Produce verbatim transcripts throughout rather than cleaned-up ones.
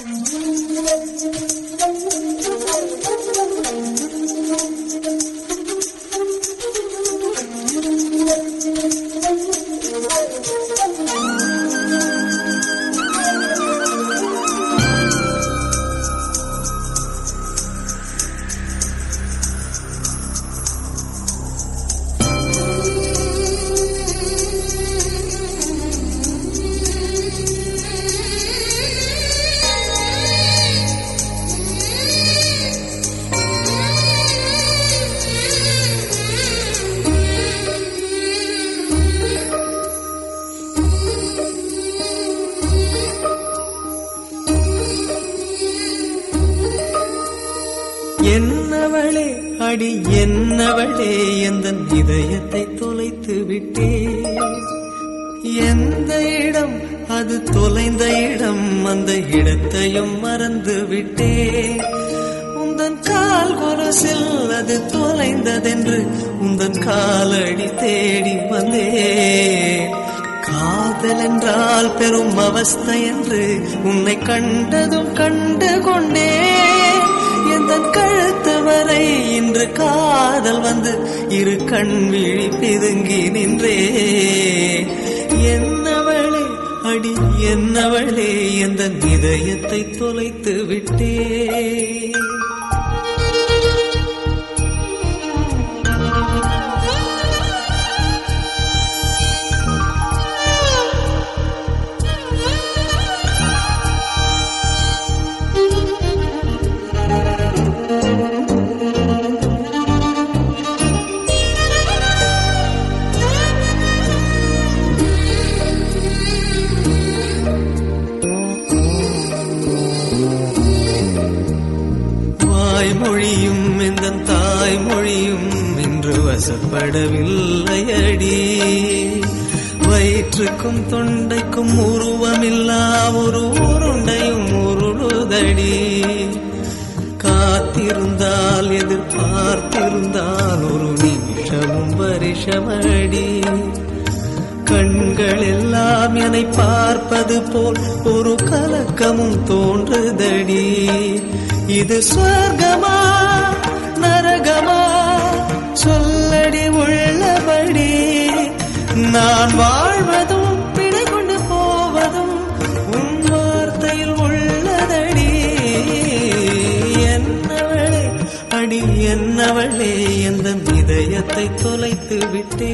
என்னவளே அடி என்னவளே எந்தன் இதயத்தை தொலைத்து விட்டே. எந்த இடம் அது தொலைந்த இடம், அந்த இடத்தையும் மறந்து விட்டே. உந்தன் கால் கொலுசில் அது தொலைந்ததென்று உந்தன் காலடி தேடி வந்தே. காதல் என்றால் பெரும் அவஸ்தை என்று உன்னை கண்டதும் கண்டு கொண்டே. எந்தன் கழுத்து வரை இன்று காதல் வந்து இரு கண் விழி பிதுங்கி நின்றே. என்னவளே அடி என்னவளே எந்தன் இதயத்தை தொலைத்து விட்டே. மொழியும் இந்த தாய்மொழியும் இன்று வசப்படவில்லையடி. வயிற்றுக்கும் தொண்டைக்கும் உருவமில்லா ஒரு உருண்டையும் உருளுதடி. காத்திருந்தால் எதிர்பார்த்திருந்தால் ஒரு நிமிஷமும் வருஷமடி. கண்கள் எல்லாம் என்னை பார்ப்பது போல் ஒரு கலக்கமும் தோன்றுதடி. இது சொர்க்கமா நரகமா சொல்லடி உள்ளபடி. நான் வாழ்வதும் பிழை கொண்டு போவதும் உன் வார்த்தையில் உள்ளதடி. என்னவளே அடி என்னவளே எந்தன் இதயத்தை தொலைத்து விட்டே.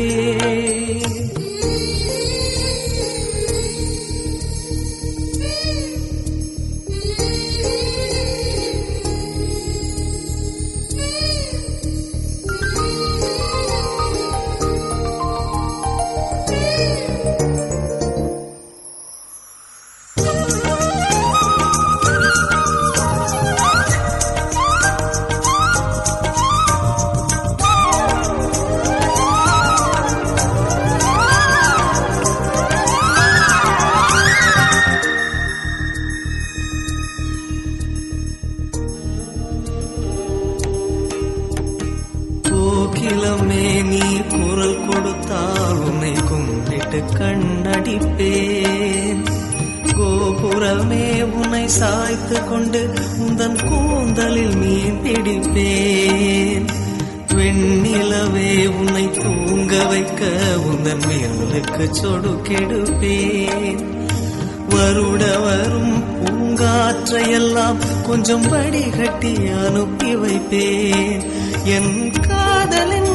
கோகிலமே நீ குரல் கொடுத்தால் உன்னை கும்பிட்டு கண்ணடிப்பேன். கோபுரமே உன்னை சாய்த்து கொண்டு உந்தன் கூந்தலில் மீன் பிடிப்பேன். வெண்ணிலவே உன்னை தூங்க வைக்க உந்தன் மேலுக்கு சொடுக்கெடுப்பேன். வருட வரும் பூங்காற்றையெல்லாம் கொஞ்சம் வடிகட்டி அனுப்பி வைப்பேன். என் காதலின்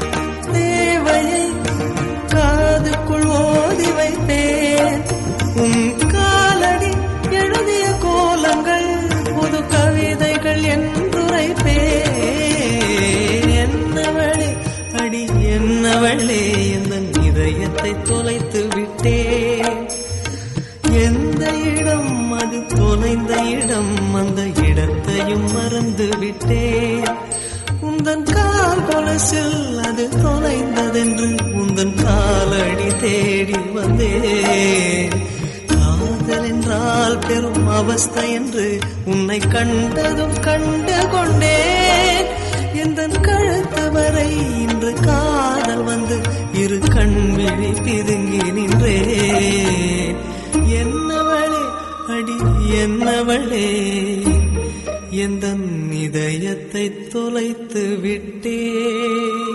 தேவையை காதுக்குள் ஓதி வைப்பேன். உன் காலடி எழுதிய கோலங்கள் புது கவிதைகள் என்றுரைப்பேன். என்னவளே அடி என்னவளே எந்தன் இதயத்தை தொலைத்து விட்டேன். எந்த இடம் அது தொலைந்த இடம், அந்த இடத்தையும் மறந்து விட்டேன். உந்தன் கால் கொலுசில் அது தொலைந்ததென்று உந்தன் காலடி தேடி வந்தேன். காதல் என்றால் பெரும் அவஸ்தை என்று உன்னை கண்டதும் கண்டு கொண்டேன். எந்தன் கழுத்து வரை இன்று காதல் வந்து இரு கண் விழி பிதுங்கி நின்றேன். என்னவளே அடி என்னவளே எந்தன் இதயத்தை தொலைத்து விட்டே.